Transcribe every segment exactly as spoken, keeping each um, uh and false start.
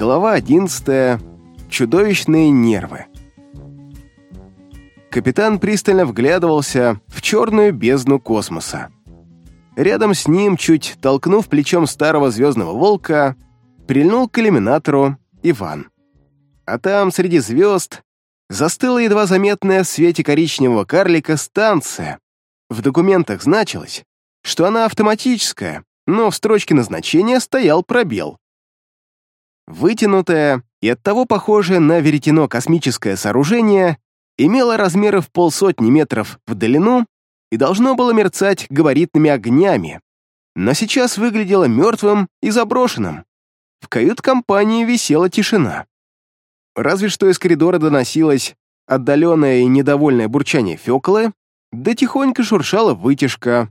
Глава одиннадцатая. Чудовищные нервы. Капитан пристально вглядывался в черную бездну космоса. Рядом с ним, чуть толкнув плечом старого звездного волка, прильнул к иллюминатору Иван. А там, среди звезд, застыла едва заметная в свете коричневого карлика станция. В документах значилось, что она автоматическая, но в строчке назначения стоял пробел. Вытянутое и оттого похожее на веретено космическое сооружение имело размеры в полсотни метров в длину и должно было мерцать габаритными огнями, но сейчас выглядело мертвым и заброшенным. В кают-компании висела тишина. Разве что из коридора доносилось отдаленное и недовольное бурчание Фёклы, да тихонько шуршала вытяжка.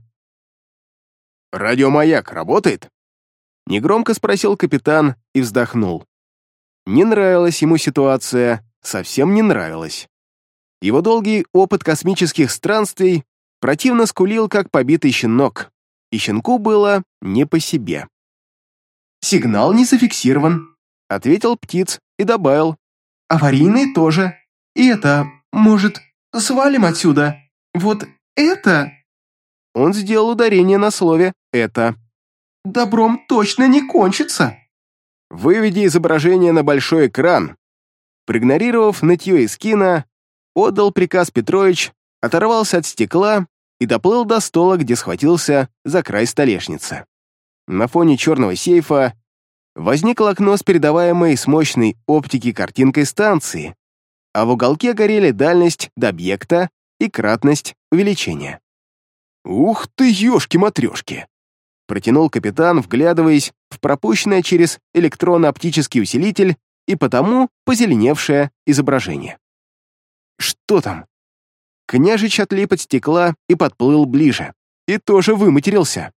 «Радиомаяк работает?» — негромко спросил капитан и вздохнул. Не нравилась ему ситуация, совсем не нравилась. Его долгий опыт космических странствий противно скулил, как побитый щенок, и щенку было не по себе. «Сигнал не зафиксирован», — ответил птиц и добавил. «Аварийный тоже. И это, может, свалим отсюда? Вот это...» Он сделал ударение на слове «это». «Добром точно не кончится». «Выведи изображение на большой экран». Проигнорировав нытье из кино, отдал приказ Петрович, оторвался от стекла и доплыл до стола, где схватился за край столешницы. На фоне черного сейфа возникло окно с передаваемой с мощной оптики картинкой станции, а в уголке горели дальность до объекта и кратность увеличения. «Ух ты, ёшки-матрёшки!» — протянул капитан, вглядываясь в пропущенное через электронно-оптический усилитель и потому позеленевшее изображение. «Что там?» Княжич отлип от стекла и подплыл ближе, и тоже выматерился.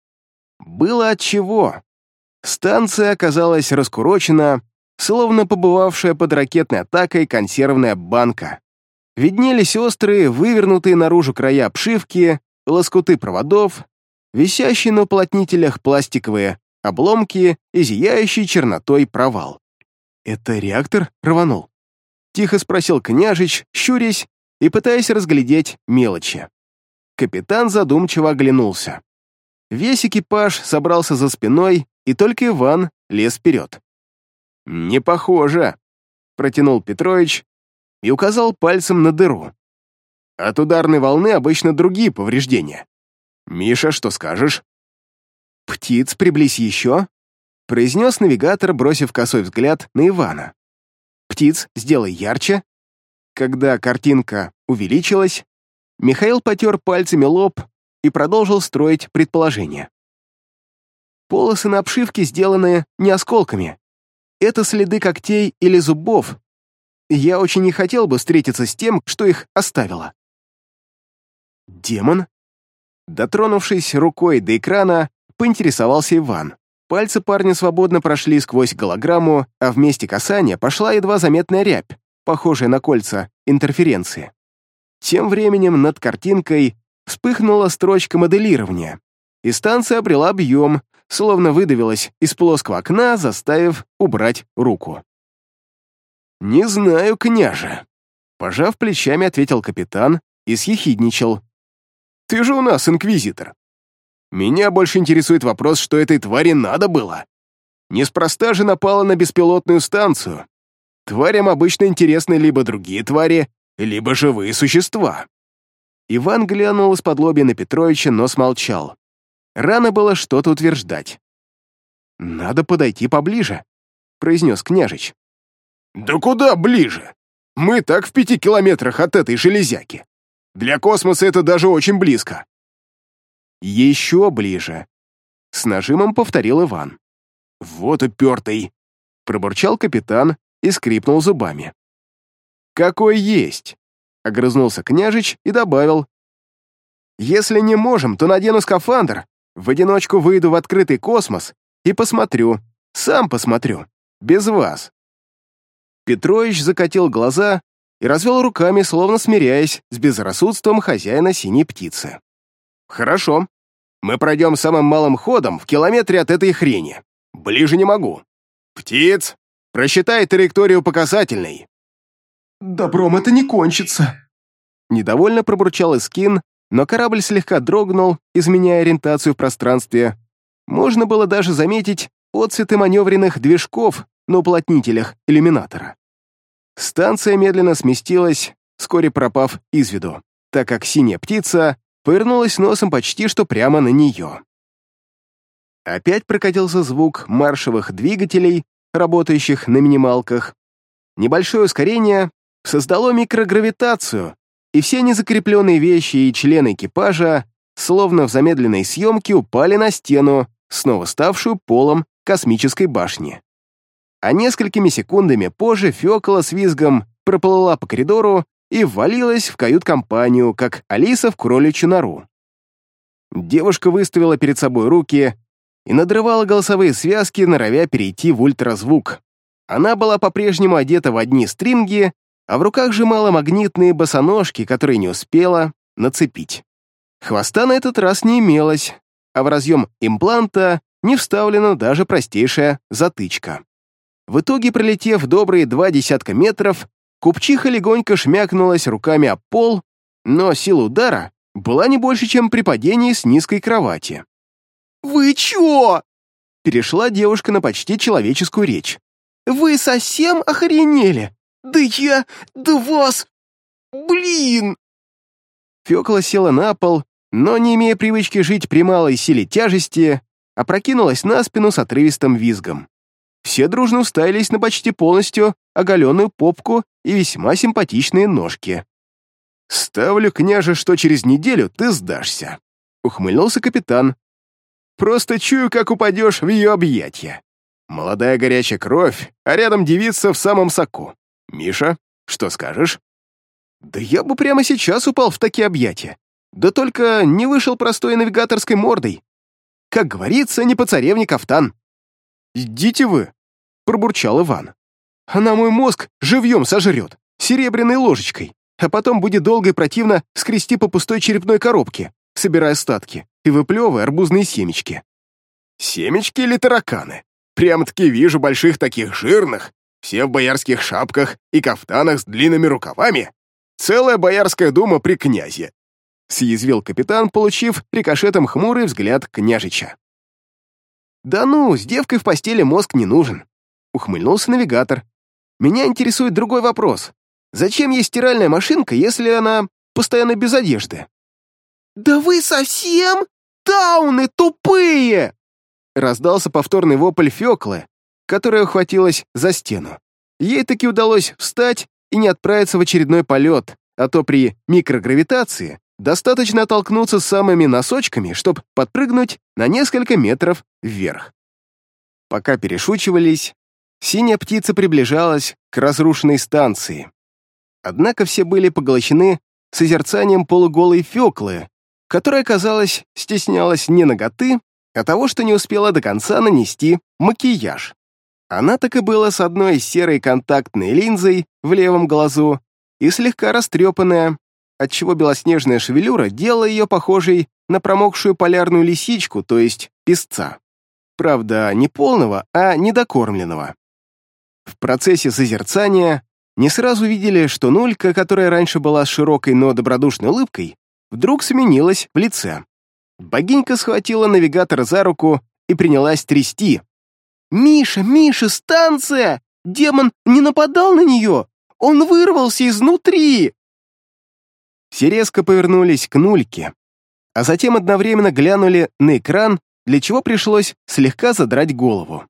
Было отчего. Станция оказалась раскурочена, словно побывавшая под ракетной атакой консервная банка. Виднелись острые, вывернутые наружу края обшивки, лоскуты проводов, висящие на уплотнителях пластиковые обломки и зияющий чернотой провал. «Это реактор рванул?» — тихо спросил княжич, щурясь и пытаясь разглядеть мелочи. Капитан задумчиво оглянулся. Весь экипаж собрался за спиной, и только Иван лез вперед. «Не похоже», — протянул Петрович и указал пальцем на дыру. «От ударной волны обычно другие повреждения. Миша, что скажешь?» «Птиц, приблизь еще», — произнес навигатор, бросив косой взгляд на Ивана. «Птиц, сделай ярче». Когда картинка увеличилась, Михаил потер пальцами лоб и продолжил строить предположение. Полосы на обшивке сделаны не осколками. Это следы когтей или зубов. Я очень не хотел бы встретиться с тем, что их оставило. «Демон?» Дотронувшись рукой до экрана, поинтересовался Иван. Пальцы парня свободно прошли сквозь голограмму, а в месте касания пошла едва заметная рябь, похожая на кольца интерференции. Тем временем над картинкой вспыхнула строчка моделирования, и станция обрела объем, словно выдавилась из плоского окна, заставив убрать руку. «Не знаю, княже», — пожав плечами, ответил капитан и съехидничал. «Ты же у нас инквизитор. Меня больше интересует вопрос, что этой твари надо было. Неспроста же напала на беспилотную станцию. Тварям обычно интересны либо другие твари, либо живые существа». Иван глянул из-под лобья на Петровича, но смолчал. Рано было что-то утверждать. «Надо подойти поближе», — произнес княжич. «Да куда ближе? Мы так в пяти километрах от этой железяки. Для космоса это даже очень близко». «Еще ближе», — с нажимом повторил Иван. «Вот упертый», — пробурчал капитан и скрипнул зубами. «Какой есть», — огрызнулся княжич и добавил. «Если не можем, то надену скафандр, в одиночку выйду в открытый космос и посмотрю, сам посмотрю, без вас». Петрович закатил глаза и развел руками, словно смиряясь с безрассудством хозяина синей птицы. «Хорошо. Мы пройдем самым малым ходом в километре от этой хрени. Ближе не могу. Птиц, Просчитай траекторию показательной». «Добром это не кончится». Недовольно пробурчал Искин, но корабль слегка дрогнул, изменяя ориентацию в пространстве. Можно было даже заметить отцветы маневренных движков на уплотнителях иллюминатора. Станция медленно сместилась, вскоре пропав из виду, так как синяя птица повернулась носом почти что прямо на нее. Опять прокатился звук маршевых двигателей, работающих на минималках. Небольшое ускорение создало микрогравитацию, и все незакрепленные вещи и члены экипажа, словно в замедленной съемке, упали на стену, снова ставшую полом космической башни. А несколькими секундами позже Фёкла с визгом проплыла по коридору и ввалилась в кают-компанию, как Алиса в кроличью нору. Девушка выставила перед собой руки и надрывала голосовые связки, норовя перейти в ультразвук. Она была по-прежнему одета в одни стринги, а в руках сжимала магнитные босоножки, которые не успела нацепить. Хвоста на этот раз не имелось, а в разъем импланта не вставлена даже простейшая затычка. В итоге, пролетев добрые два десятка метров, купчиха легонько шмякнулась руками об пол, но сила удара была не больше, чем при падении с низкой кровати. «Вы чё?» — перешла девушка на почти человеческую речь. «Вы совсем охренели? Да я... да вас... блин!» Фёкла села на пол, но, не имея привычки жить при малой силе тяжести, опрокинулась на спину с отрывистым визгом. Все дружно уставились на почти полностью оголенную попку и весьма симпатичные ножки. «Ставлю, княже, что через неделю ты сдашься», — ухмыльнулся капитан. «Просто чую, как упадешь в ее объятия. Молодая горячая кровь, а рядом девица в самом соку. Миша, что скажешь?» «Да я бы прямо сейчас упал в такие объятия. Да только не вышел простой навигаторской мордой. Как говорится, не по царевне кафтан». «Идите вы», — пробурчал Иван. «Она мой мозг живьем сожрет, серебряной ложечкой, а потом будет долго и противно скрести по пустой черепной коробке, собирая остатки и выплевывая арбузные семечки». «Семечки или тараканы? Прямо-таки вижу больших таких жирных, все в боярских шапках и кафтанах с длинными рукавами. Целая боярская дума при князе», — съязвил капитан, получив рикошетом хмурый взгляд княжича. «Да ну, с девкой в постели мозг не нужен», — ухмыльнулся навигатор. «Меня интересует другой вопрос. Зачем ей стиральная машинка, если она постоянно без одежды?» «Да вы совсем тауны тупые!» Раздался повторный вопль Фёклы, которая ухватилась за стену. Ей таки удалось встать и не отправиться в очередной полет, а то при микрогравитации достаточно оттолкнуться самыми носочками, чтобы подпрыгнуть на несколько метров вверх. Пока перешучивались, синяя птица приближалась к разрушенной станции. Однако все были поглощены созерцанием полуголой Фёклы, которая, казалось, стеснялась не наготы, а того, что не успела до конца нанести макияж. Она так и была с одной серой контактной линзой в левом глазу и слегка растрепанная, отчего белоснежная шевелюра делала ее похожей на промокшую полярную лисичку, то есть песца. Правда, не полного, а недокормленного. В процессе созерцания не сразу видели, что Нулька, которая раньше была с широкой, но добродушной улыбкой, вдруг сменилась в лице. Богинька схватила навигатора за руку и принялась трясти. «Миша, Миша, станция! Демон не нападал на нее! Он вырвался изнутри!» Все резко повернулись к Нульке, а затем одновременно глянули на экран, для чего пришлось слегка задрать голову.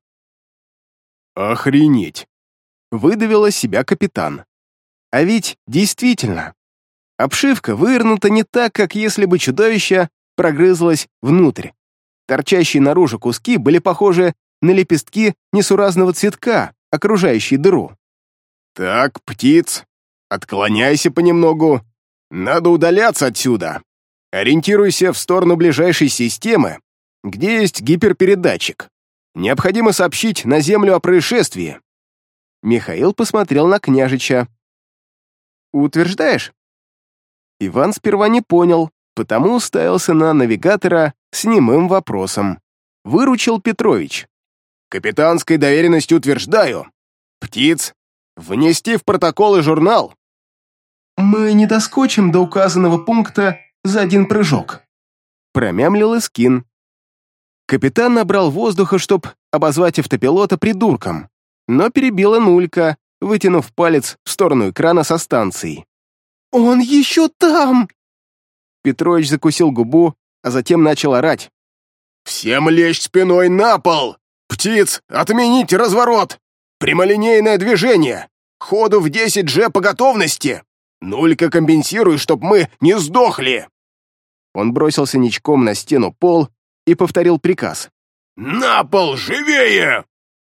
«Охренеть!» — выдавил из себя капитан. А ведь действительно, обшивка вывернута не так, как если бы чудовище прогрызлось внутрь. Торчащие наружу куски были похожи на лепестки несуразного цветка, окружающие дыру. «Так, птиц, отклоняйся понемногу. Надо удаляться отсюда. Ориентируйся в сторону ближайшей системы, где есть гиперпередатчик. Необходимо сообщить на Землю о происшествии». Михаил посмотрел на княжича. «Утверждаешь?» Иван сперва не понял, потому уставился на навигатора с немым вопросом. Выручил Петрович. «Капитанской доверенностью утверждаю. Птиц, внести в протокол и журнал. Мы не доскочим до указанного пункта за один прыжок. Промямлил Искин. Капитан набрал воздуха, чтобы обозвать автопилота придурком, но перебила Нулька, вытянув палец в сторону экрана со станцией. «Он еще там!» Петрович закусил губу, а затем начал орать. «Всем лечь спиной на пол! Птиц, отмените разворот! Прямолинейное движение! Ходу в десять джи по готовности! Нулька, компенсируй, чтоб мы не сдохли!» Он бросился ничком на стену пол и повторил приказ. «На пол, живее!»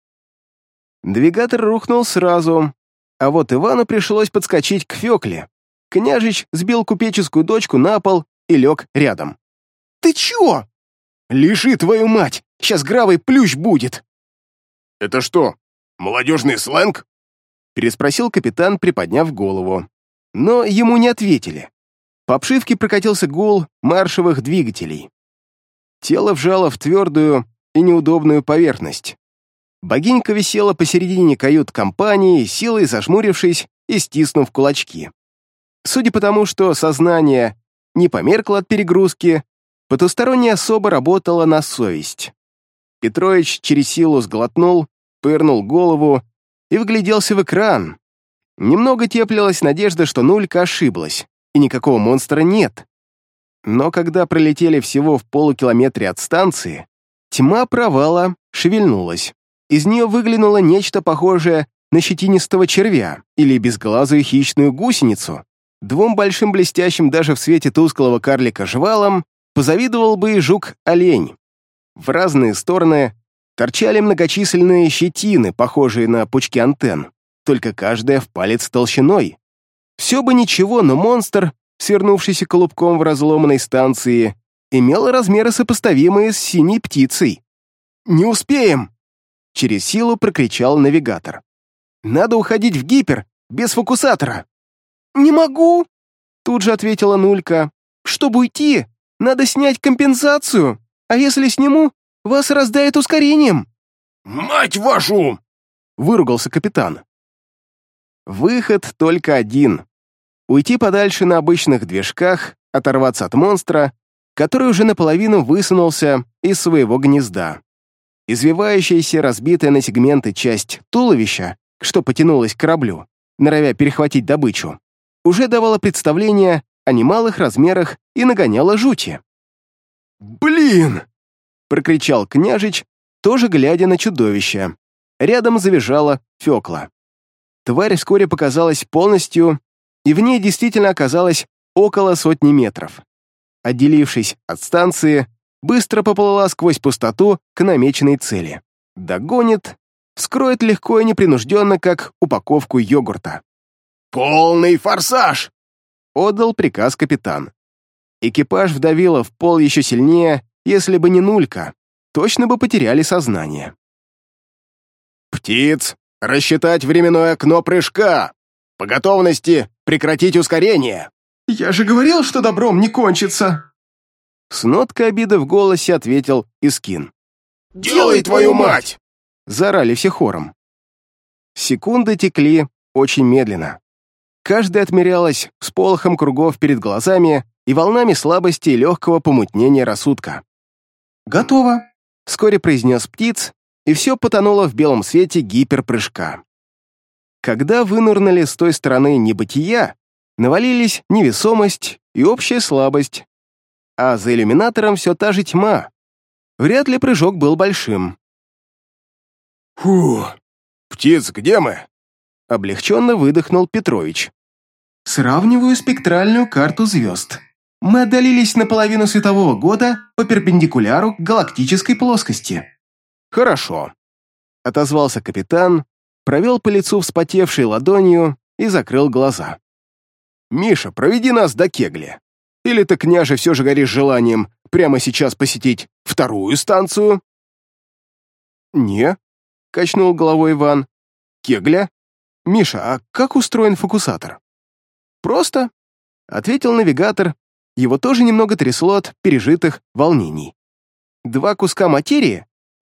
Двигатор рухнул сразу, а вот Ивану пришлось подскочить к Фёкле. Княжич сбил купеческую дочку на пол и лег рядом. «Ты чё?» «Лежи, твою мать! Сейчас гравый плющ будет!» «Это что, молодежный сленг?» Переспросил капитан, приподняв голову. Но ему не ответили. По обшивке прокатился гул маршевых двигателей. Тело вжало в твердую и неудобную поверхность. Богинька висела посередине кают-компании, силой зажмурившись и стиснув кулачки. Судя по тому, что сознание не померкло от перегрузки, потусторонняя особа работала на совесть. Петрович через силу сглотнул, повернул голову и вгляделся в экран. Немного теплилась надежда, что Нулька ошиблась, и никакого монстра нет. Но когда пролетели всего в полукилометре от станции, тьма провала шевельнулась. Из нее выглянуло нечто похожее на щетинистого червя или безглазую хищную гусеницу. Двум большим блестящим даже в свете тусклого карлика жвалам позавидовал бы и жук-олень. В разные стороны торчали многочисленные щетины, похожие на пучки антенн, только каждая в палец толщиной. Все бы ничего, но монстр, свернувшийся колобком в разломанной станции, имел размеры, сопоставимые с синей птицей. «Не успеем!» — через силу прокричал навигатор. «Надо уходить в гипер, без фокусатора!» «Не могу!» — тут же ответила Нулька. «Чтобы уйти, надо снять компенсацию, а если сниму, вас раздает ускорением». «Мать вашу!» — выругался капитан. Выход только один. Уйти подальше на обычных движках, оторваться от монстра, который уже наполовину высунулся из своего гнезда. Извивающаяся, разбитая на сегменты часть туловища, что потянулась к кораблю, норовя перехватить добычу, уже давала представление о немалых размерах и нагоняла жути. «Блин!» — прокричал княжич, тоже глядя на чудовище. Рядом завизжала Фёкла. Тварь вскоре показалась полностью, и в ней действительно оказалось около сотни метров. Отделившись от станции, быстро поплыла сквозь пустоту к намеченной цели. Догонит, вскроет легко и непринужденно, как упаковку йогурта. «Полный форсаж!» — отдал приказ капитан. Экипаж вдавило в пол еще сильнее, если бы не Нулька, точно бы потеряли сознание. «Птиц, рассчитать временное окно прыжка! По готовности прекратить ускорение!» «Я же говорил, что добром не кончится!» С ноткой обиды в голосе ответил Искин. «Делай, твою мать!» Заорали все хором. Секунды текли очень медленно. Каждая отмерялась всполохом кругов перед глазами и волнами слабости и легкого помутнения рассудка. «Готово», — вскоре произнес птиц, и все потонуло в белом свете гиперпрыжка. Когда вынырнули с той стороны небытия, навалились невесомость и общая слабость, а за иллюминатором все та же тьма. Вряд ли прыжок был большим. «Фу! Птиц, где мы?» Облегченно выдохнул Петрович. «Сравниваю спектральную карту звезд. Мы отдалились на половину светового года по перпендикуляру к галактической плоскости». «Хорошо», — отозвался капитан, провел по лицу вспотевшей ладонью и закрыл глаза. «Миша, проведи нас до Кегли. Или ты, княже, все же горишь желанием прямо сейчас посетить вторую станцию?» «Не», — качнул головой Иван. «Кегля? Миша, а как устроен фокусатор?» «Просто», — ответил навигатор, его тоже немного трясло от пережитых волнений. «Два куска материи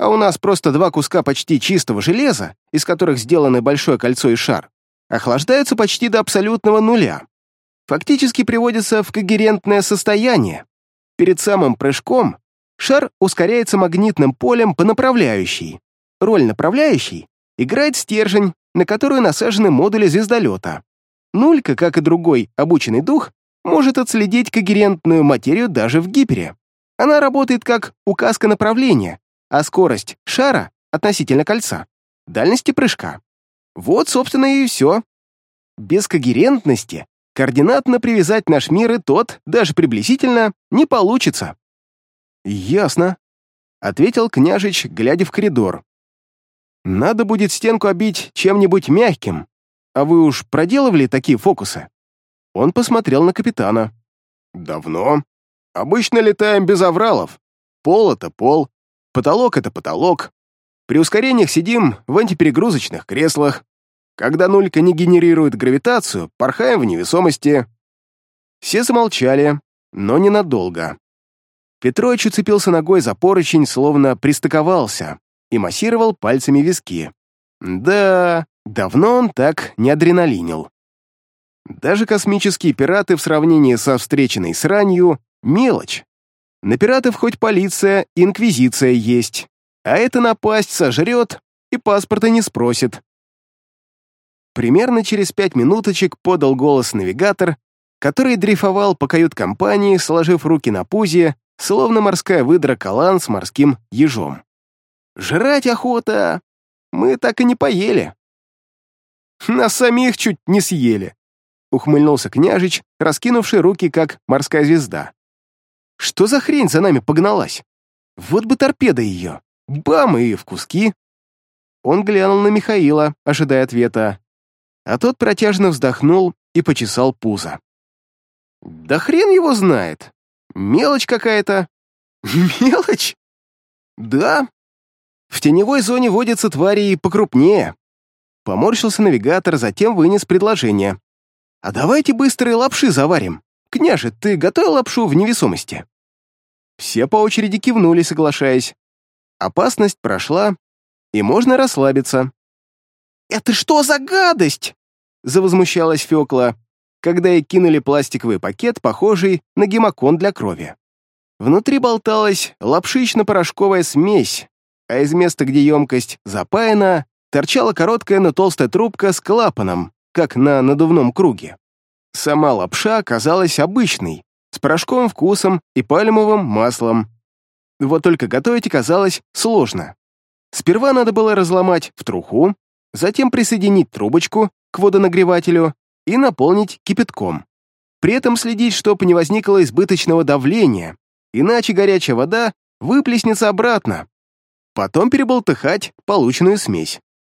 а у нас просто два куска почти чистого железа, из которых сделано большое кольцо и шар, охлаждаются почти до абсолютного нуля. Фактически приводится в когерентное состояние. Перед самым прыжком шар ускоряется магнитным полем по направляющей. Роль направляющей играет стержень, на который насажены модули звездолета. Нулька, как и другой обученный дух, может отследить когерентную материю даже в гипере. Она работает как указка направления, а скорость шара относительно кольца — дальности прыжка. Вот, собственно, и все. Без когерентности координатно привязать наш мир и тот, даже приблизительно, не получится. «Ясно», — ответил княжич, глядя в коридор. «Надо будет стенку обить чем-нибудь мягким. А вы уж проделывали такие фокусы?» Он посмотрел на капитана. Давно. Обычно летаем без авралов. Пол — это пол, потолок — это потолок. При ускорениях сидим в антиперегрузочных креслах. Когда нулька не генерирует гравитацию, порхаем в невесомости. Все замолчали, но ненадолго. Петрович уцепился ногой за поручень, словно пристыковался, и массировал пальцами виски. Да, давно он так не адреналинил. Даже космические пираты в сравнении со встреченной сранью — мелочь. На пиратов хоть полиция и инквизиция есть, а эта напасть сожрет и паспорта не спросит. Примерно через пять минуточек подал голос навигатор, который дрейфовал по кают-компании, сложив руки на пузе, словно морская выдра Калан с морским ежом. «Жрать охота! Мы так и не поели». «Нас самих чуть не съели», — ухмыльнулся княжич, раскинувший руки, как морская звезда. «Что за хрень за нами погналась? Вот бы торпеда ее! Бам! И в куски!» Он глянул на Михаила, ожидая ответа, а тот протяжно вздохнул и почесал пузо. «Да хрен его знает! Мелочь какая-то!» «Мелочь?» «Да! В теневой зоне водятся твари и покрупнее!» Поморщился навигатор, затем вынес предложение. «А давайте быстрые лапши заварим. Княже, ты готовил лапшу в невесомости?» Все по очереди кивнули, соглашаясь. Опасность прошла, и можно расслабиться. «Это что за гадость?» — завозмущалась Фёкла, когда ей кинули пластиковый пакет, похожий на гемокон для крови. Внутри болталась лапшично-порошковая смесь, а из места, где емкость запаяна, торчала короткая, но толстая трубка с клапаном, как на надувном круге. Сама лапша оказалась обычной, с порошковым вкусом и пальмовым маслом. Вот только готовить оказалось сложно. Сперва надо было разломать в труху, затем присоединить трубочку к водонагревателю и наполнить кипятком. При этом следить, чтобы не возникло избыточного давления, иначе горячая вода выплеснется обратно. Потом переболтыхать полученную смесь.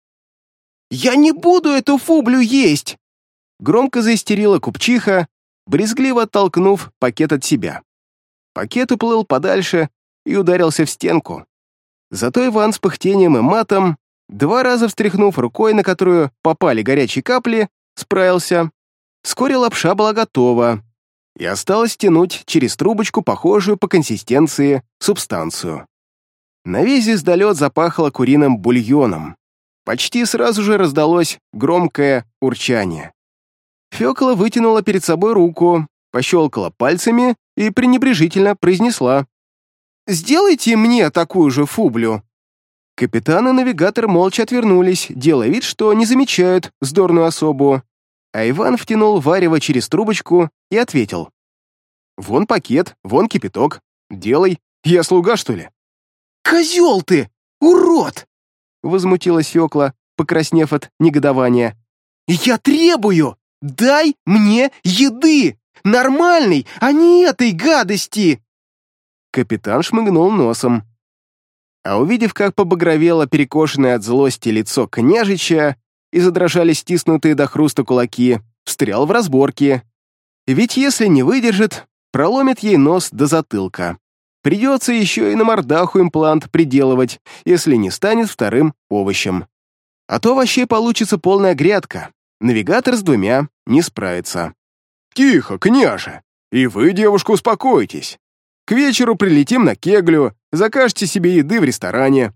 «Я не буду эту фублю есть!» Громко заистерила купчиха, брезгливо оттолкнув пакет от себя. Пакет уплыл подальше и ударился в стенку. Зато Иван с пыхтением и матом, два раза встряхнув рукой, на которую попали горячие капли, справился. Вскоре лапша была готова, и осталось тянуть через трубочку похожую по консистенции субстанцию. На весь звездолет запахло куриным бульоном. Почти сразу же раздалось громкое урчание. Фёкла вытянула перед собой руку, пощелкала пальцами и пренебрежительно произнесла: «Сделайте мне такую же фублю». Капитан и навигатор молча отвернулись, делая вид, что не замечают вздорную особу, а Иван втянул варево через трубочку и ответил: «Вон пакет, вон кипяток. Делай. Я слуга, что ли?» «Козел ты! Урод!» — возмутилась Фёкла, покраснев от негодования. «Я требую! Дай мне еды! Нормальной, а не этой гадости!» Капитан шмыгнул носом. А увидев, как побагровело перекошенное от злости лицо княжича и задрожали стиснутые до хруста кулаки, встрял в разборки. Ведь если не выдержит, проломит ей нос до затылка. Придется еще и на мордаху имплант приделывать, если не станет вторым овощем. А то вообще получится полная грядка. Навигатор с двумя не справится. «Тихо, княже! И вы, девушка, успокойтесь. К вечеру прилетим на Кеглю, закажете себе еды в ресторане.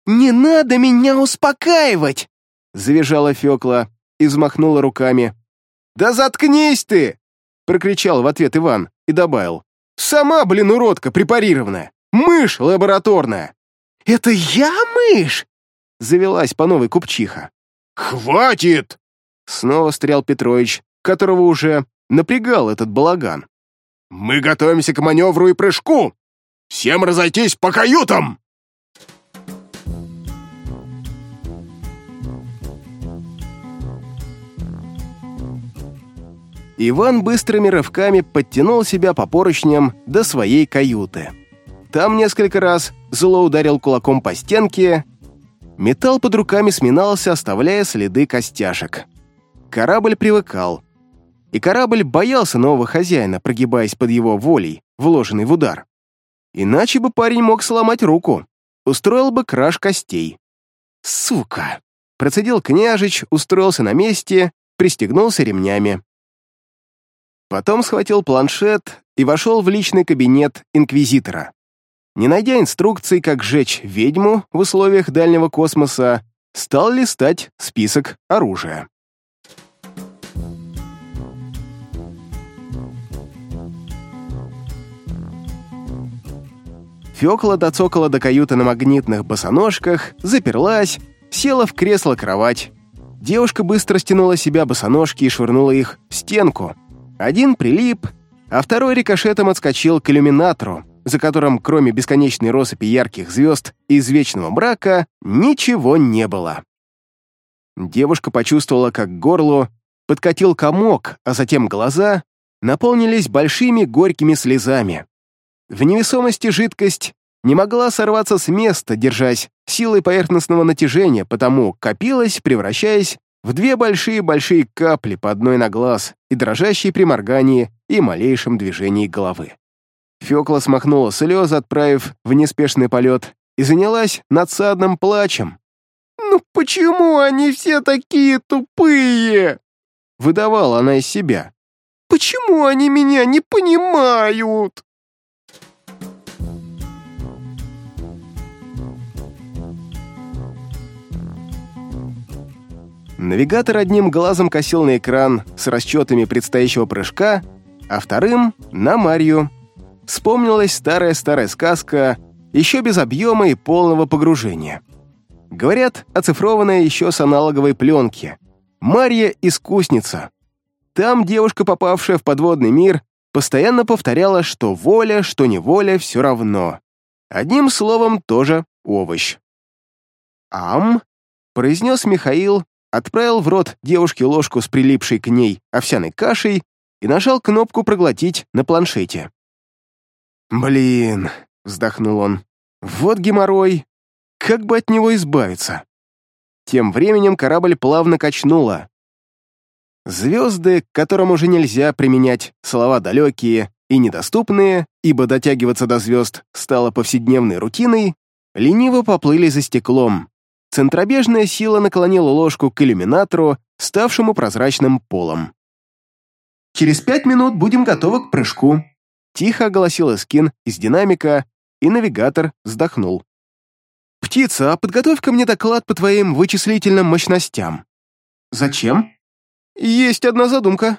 «Не надо меня успокаивать!» — завизжала Фёкла и взмахнула руками. «Да заткнись ты!» — прокричал в ответ Иван и добавил. «Сама, блин, уродка препарированная! Мышь лабораторная!» «Это я мышь?» — завелась по новой купчиха. «Хватит!» — снова встрял Петрович, которого уже напрягал этот балаган. «Мы готовимся к маневру и прыжку! Всем разойтись по каютам!» Иван быстрыми рывками подтянул себя по поручням до своей каюты. Там несколько раз зло ударил кулаком по стенке. Металл под руками сминался, оставляя следы костяшек. Корабль привыкал. И корабль боялся нового хозяина, прогибаясь под его волей, вложенный в удар. Иначе бы парень мог сломать руку, устроил бы краж костей. «Сука!» — процедил княжич, устроился на месте, пристегнулся ремнями. Потом схватил планшет и вошел в личный кабинет инквизитора. Не найдя инструкций, как сжечь ведьму в условиях дальнего космоса, стал листать список оружия. Фёкла доцокала до каюты на магнитных босоножках, заперлась, села в кресло-кровать. Девушка быстро стянула с себя босоножки и швырнула их в стенку. Один прилип, а второй рикошетом отскочил к иллюминатору, за которым, кроме бесконечной россыпи ярких звезд и извечного мрака, ничего не было. Девушка почувствовала, как к горлу подкатил комок, а затем глаза наполнились большими горькими слезами. В невесомости жидкость не могла сорваться с места, держась силой поверхностного натяжения, потому копилась, превращаясь в две большие-большие капли по одной на глаз и дрожащие при моргании и малейшем движении головы. Фёкла смахнула слезы, отправив в неспешный полет, и занялась надсадным плачем. «Ну почему они все такие тупые?» — выдавала она из себя. «Почему они меня не понимают?» Навигатор одним глазом косил на экран с расчетами предстоящего прыжка, а вторым — на Марью. Вспомнилась старая-старая сказка, еще без объема и полного погружения. Говорят, оцифрованная еще с аналоговой пленки. Марья — искусница. Там девушка, попавшая в подводный мир, постоянно повторяла, что воля, что неволя, все равно. Одним словом, тоже овощ. «Ам», — произнес Михаил, отправил в рот девушке ложку с прилипшей к ней овсяной кашей и нажал кнопку «Проглотить» на планшете. «Блин», — вздохнул он, — «вот геморрой, как бы от него избавиться?» Тем временем корабль плавно качнуло. Звезды, к которым уже нельзя применять слова далекие и недоступные, ибо дотягиваться до звезд стало повседневной рутиной, лениво поплыли за стеклом. Центробежная сила наклонила ложку к иллюминатору, ставшему прозрачным полом. «Через пять минут будем готовы к прыжку», — тихо оголосил Эскин из динамика, и навигатор вздохнул. «Птица, а подготовь-ка мне доклад по твоим вычислительным мощностям». «Зачем?» «Есть одна задумка».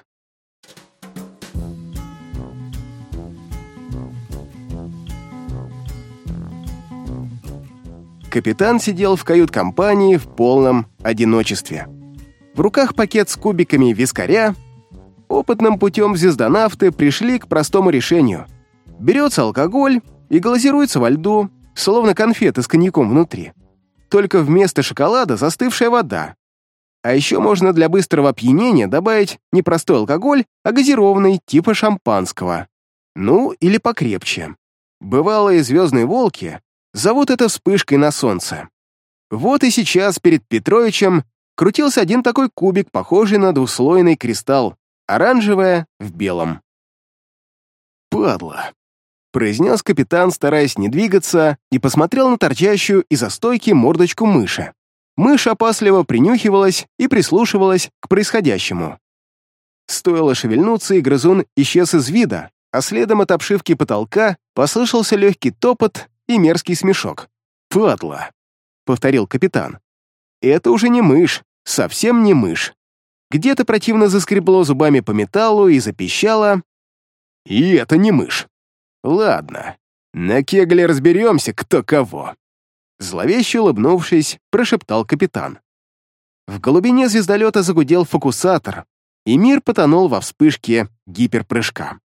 Капитан сидел в кают-компании в полном одиночестве. В руках пакет с кубиками вискаря. Опытным путем звездонавты пришли к простому решению. Берется алкоголь и глазируется во льду, словно конфеты с коньяком внутри. Только вместо шоколада застывшая вода. А еще можно для быстрого опьянения добавить не простой алкоголь, а газированный, типа шампанского. Ну, или покрепче. Бывалые звездные волки зовут это вспышкой на солнце. Вот и сейчас перед Петровичем крутился один такой кубик, похожий на двуслойный кристалл, оранжевое в белом. «Падла», — произнес капитан, стараясь не двигаться, и посмотрел на торчащую из-за стойки мордочку мыши. Мышь опасливо принюхивалась и прислушивалась к происходящему. Стоило шевельнуться, и грызун исчез из вида, а следом от обшивки потолка послышался легкий топот и мерзкий смешок. «Падла!» повторил капитан. Это уже не мышь, совсем не мышь. Где-то противно заскребло зубами по металлу и запищало. И это не мышь. Ладно, на кегле разберемся, кто кого. Зловеще улыбнувшись, прошептал капитан. В глубине звездолета загудел фокусатор, и мир потонул во вспышке гиперпрыжка.